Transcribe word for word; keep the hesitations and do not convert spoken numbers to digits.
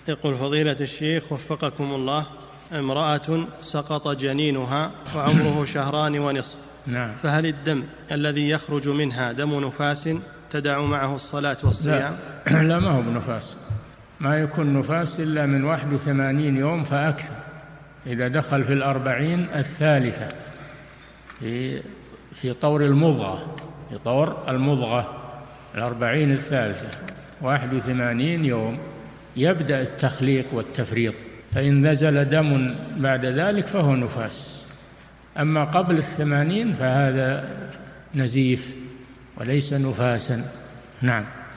يقول فضيلة الشيخ وفقكم الله، امرأة سقط جنينها وعمره شهران ونصف، نعم. فهل الدم الذي يخرج منها دم نفاس تدع معه الصلاة والصيام؟ لا, لا ما هو بنفاس، ما يكون نفاس إلا من واحد وثمانين يوم فأكثر، إذا دخل في الأربعين الثالثة في في طور المضغة، في طور المضغة الأربعين الثالثة واحد وثمانين يوم يبدأ التخليق والتفريط، فإن نزل دم بعد ذلك فهو نفاس، أما قبل الثمانين فهذا نزيف وليس نفاسا. نعم.